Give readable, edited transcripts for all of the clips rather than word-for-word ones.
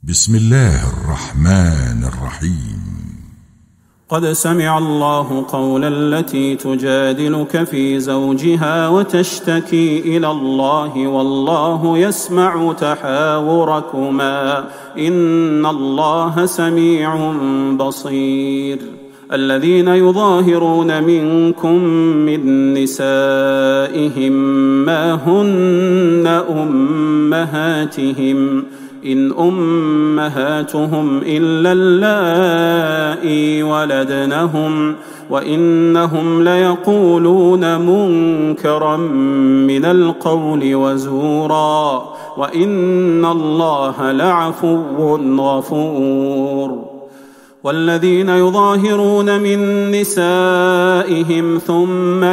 بسم الله الرحمن الرحيم. قد سمع الله قول التي تجادلك في زوجها وتشتكي إلى الله والله يسمع تحاوركما إن الله سميع بصير. الذين يظاهرون منكم من نسائهم ما هن أمهاتهم إن أمهاتهم إلا اللائي ولدنهم وإنهم ليقولون منكرا من القول وزورا وإن الله لعفو غفور. والذين يظاهرون من نسائهم ثم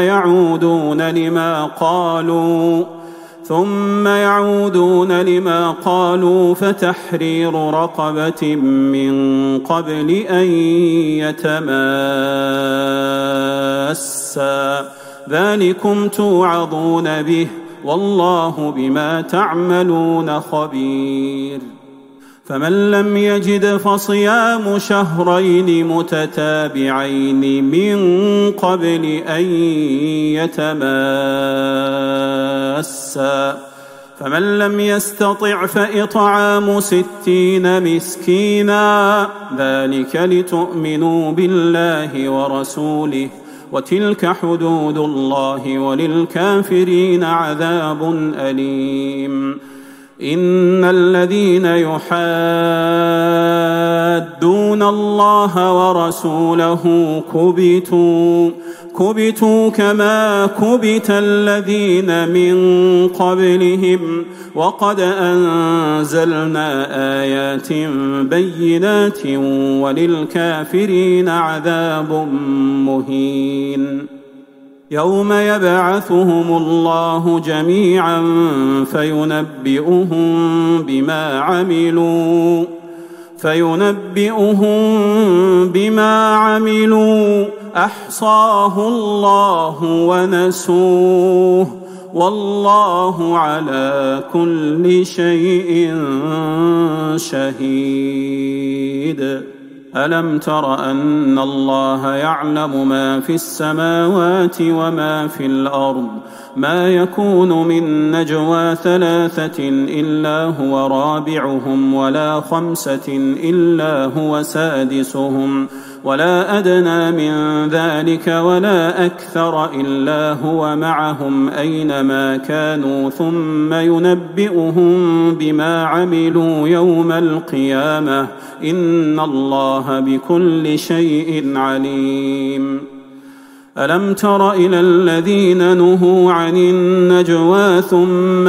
يعودون لما قالوا فتحرير رقبة من قبل أن يتماسا ذلكم توعظون به والله بما تعملون خبير. فمن لم يجد فصيام شهرين متتابعين من قبل أن يتماسا فمن لم يستطع فإطعام 60 مسكينا ذلك لتؤمنوا بالله ورسوله وتلك حدود الله وللكافرين عذاب أليم. إن الذين يحادون الله ورسوله كبتوا كما كبت الذين من قبلهم وقد أنزلنا آيات بينات وللكافرين عذاب مهين. يوم يبعثهم الله جميعا فينبئهم بما عملوا أحصاه الله ونسوه والله على كل شيء شهيد. ألم تر أن الله يعلم ما في السماوات وما في الأرض ما يكون من نجوى 3 إلا هو رابعهم ولا 5 إلا هو سادسهم ولا أدنى من ذلك ولا أكثر إلا هو معهم أينما كانوا ثم ينبئهم بما عملوا يوم القيامة إن الله بكل شيء عليم. ألم تر إلى الذين نهوا عن النجوى ثم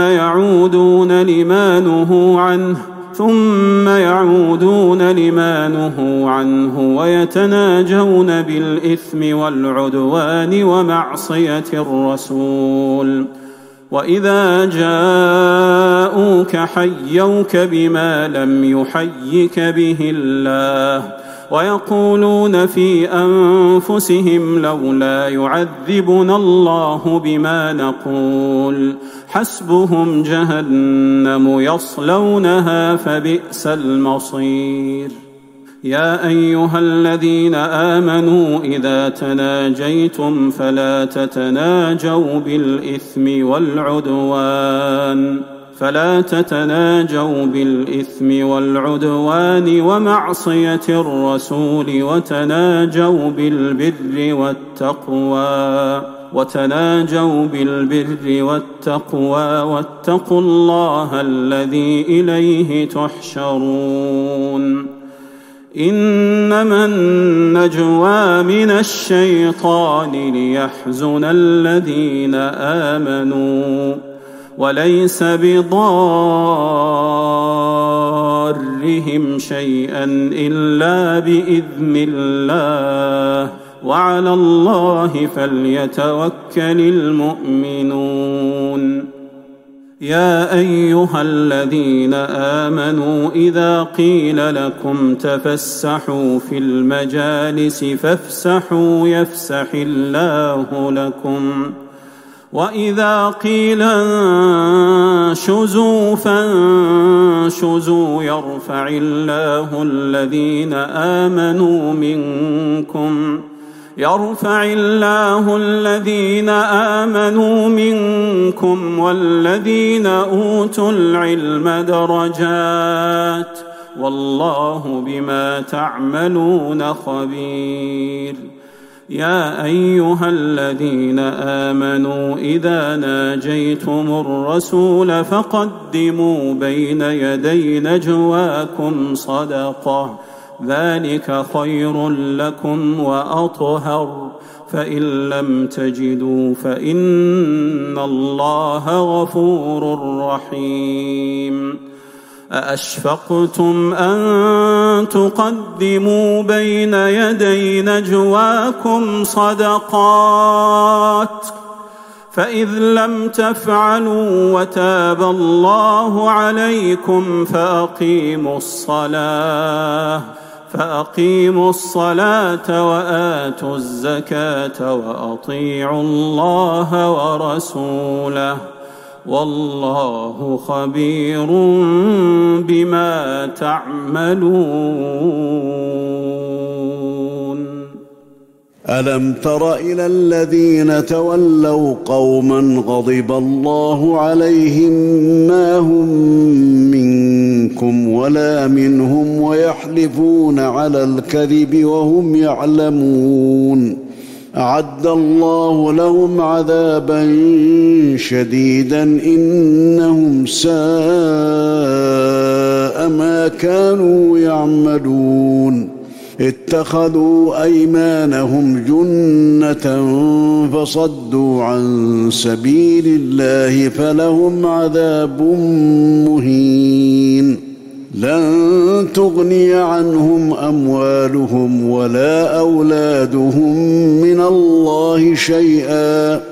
يعودون لما نهوا عنه ويتناجون بالإثم والعدوان ومعصية الرسول وإذا جاءوك حيوك بما لم يحيك به الله ويقولون في أنفسهم لولا يعذبنا الله بما نقول حسبهم جهنم يصلونها فبئس المصير. يا أيها الذين آمنوا إذا تناجيتم فلا تتناجوا بالإثم والعدوان ومعصية الرسول وتناجوا بالبر والتقوى واتقوا الله الذي إليه تحشرون. إنما النجوى من الشيطان ليحزن الذين آمنوا وليس بضارهم شيئا إلا بإذن الله وعلى الله فليتوكل المؤمنون. يا أيها الذين آمنوا إذا قيل لكم تفسحوا في المجالس فافسحوا يفسح الله لكم وإذا قيل انشزوا فانشزوا يرفع الله الذين آمنوا منكم والذين أوتوا العلم درجات والله بما تعملون خبير. يا أيها الذين آمنوا إذا ناجيتم الرسول فقدموا بين يدي نجواكم صدقة ذلك خير لكم وأطهر فإن لم تجدوا فإن الله غفور رحيم. أأشفقتم أن تقدموا بين يدي نجواكم صدقات فإذ لم تفعلوا وتاب الله عليكم فأقيموا الصلاة وآتوا الزكاة وأطيعوا الله ورسوله والله خبير بما تعملون. ألم تر إلى الذين تولوا قوما غضب الله عليهم ما هم منكم ولا منهم ويحلفون على الكذب وهم يعلمون أعد الله لهم عذابا شديدا إنهم ساء ما كانوا يعملون اتخذوا أيمانهم جنة فصدوا عن سبيل الله فلهم عذاب مهين لن تغني عنهم أموالهم ولا أولادهم من الله شيئا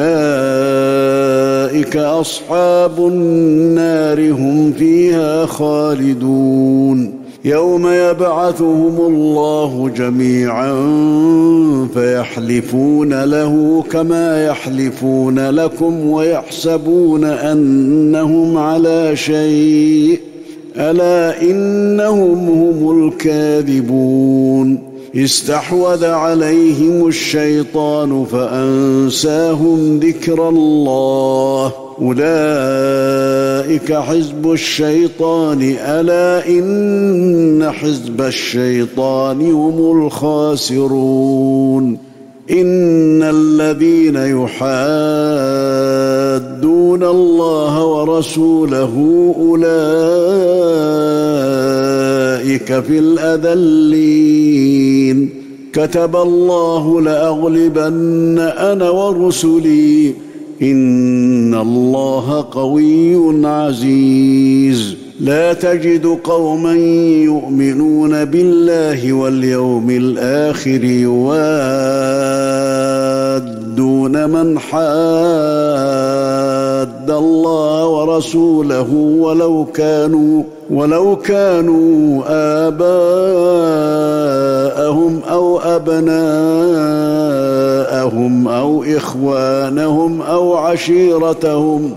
أولئك أصحاب النار هم فيها خالدون يوم يبعثهم الله جميعا فيحلفون له كما يحلفون لكم ويحسبون أنهم على شيء ألا إنهم هم الكاذبون استحوذ عليهم الشيطان فأنساهم ذكر الله أولئك حزب الشيطان ألا إن حزب الشيطان هم الخاسرون إن الذين يحادون الله ورسوله أولئك في الأذلين كتب الله لأغلبن أنا ورسلي إن الله قوي عزيز لا تجد قوما يؤمنون بالله واليوم الآخر يوادون من حاد الله ورسوله ولو كانوا آباءهم أو أبناءهم أو إخوانهم أو عشيرتهم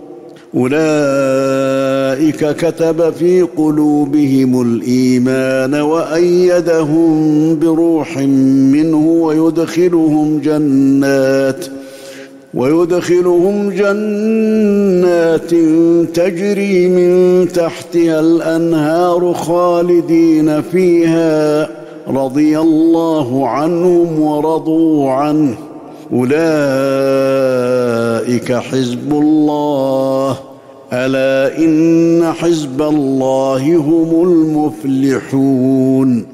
أولئك كتب في قلوبهم الإيمان وأيدهم بروح منه ويدخلهم جنات تجري من تحتها الأنهار خالدين فيها رضي الله عنهم ورضوا عنه أولئك حزب الله ألا إن حزب الله هم المفلحون